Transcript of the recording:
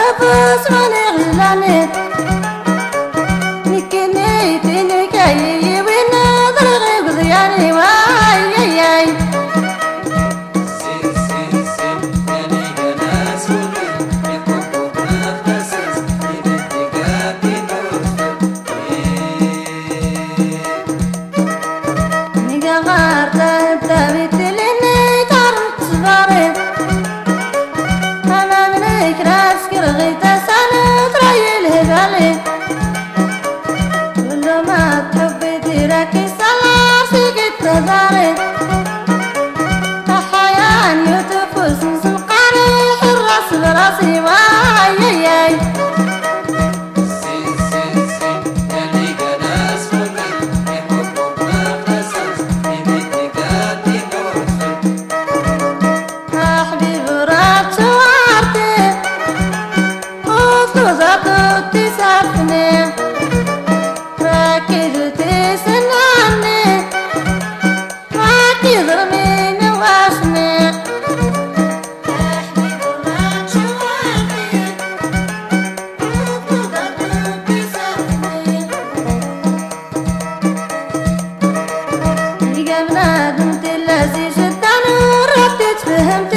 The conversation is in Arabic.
نفس ماني غلاني نكني تنكاي وين ضرغي بضياني واي ياي سين سين سين يعني جناس ولين يحبوا بنفسس يبدي قاتي نيجا غارتا تبيت لني تعرف صغاري أنا منك راس كرغيت سنة تري الهبالي كل ما تحبي تراكي سلام سكت تزاري تحيان يوتفوس سنقاري حراس براسي واي ياي سين سين سين يعني جناس ولين يحبوا بنفسس يبدي قاتي حبيب رات شوارتي وطوزات تسافني راكد تسنعني راكد رميني واشني حبيب رات شوارتي وطوزات تسافني قبل بنت الذي شداني وردت فهمت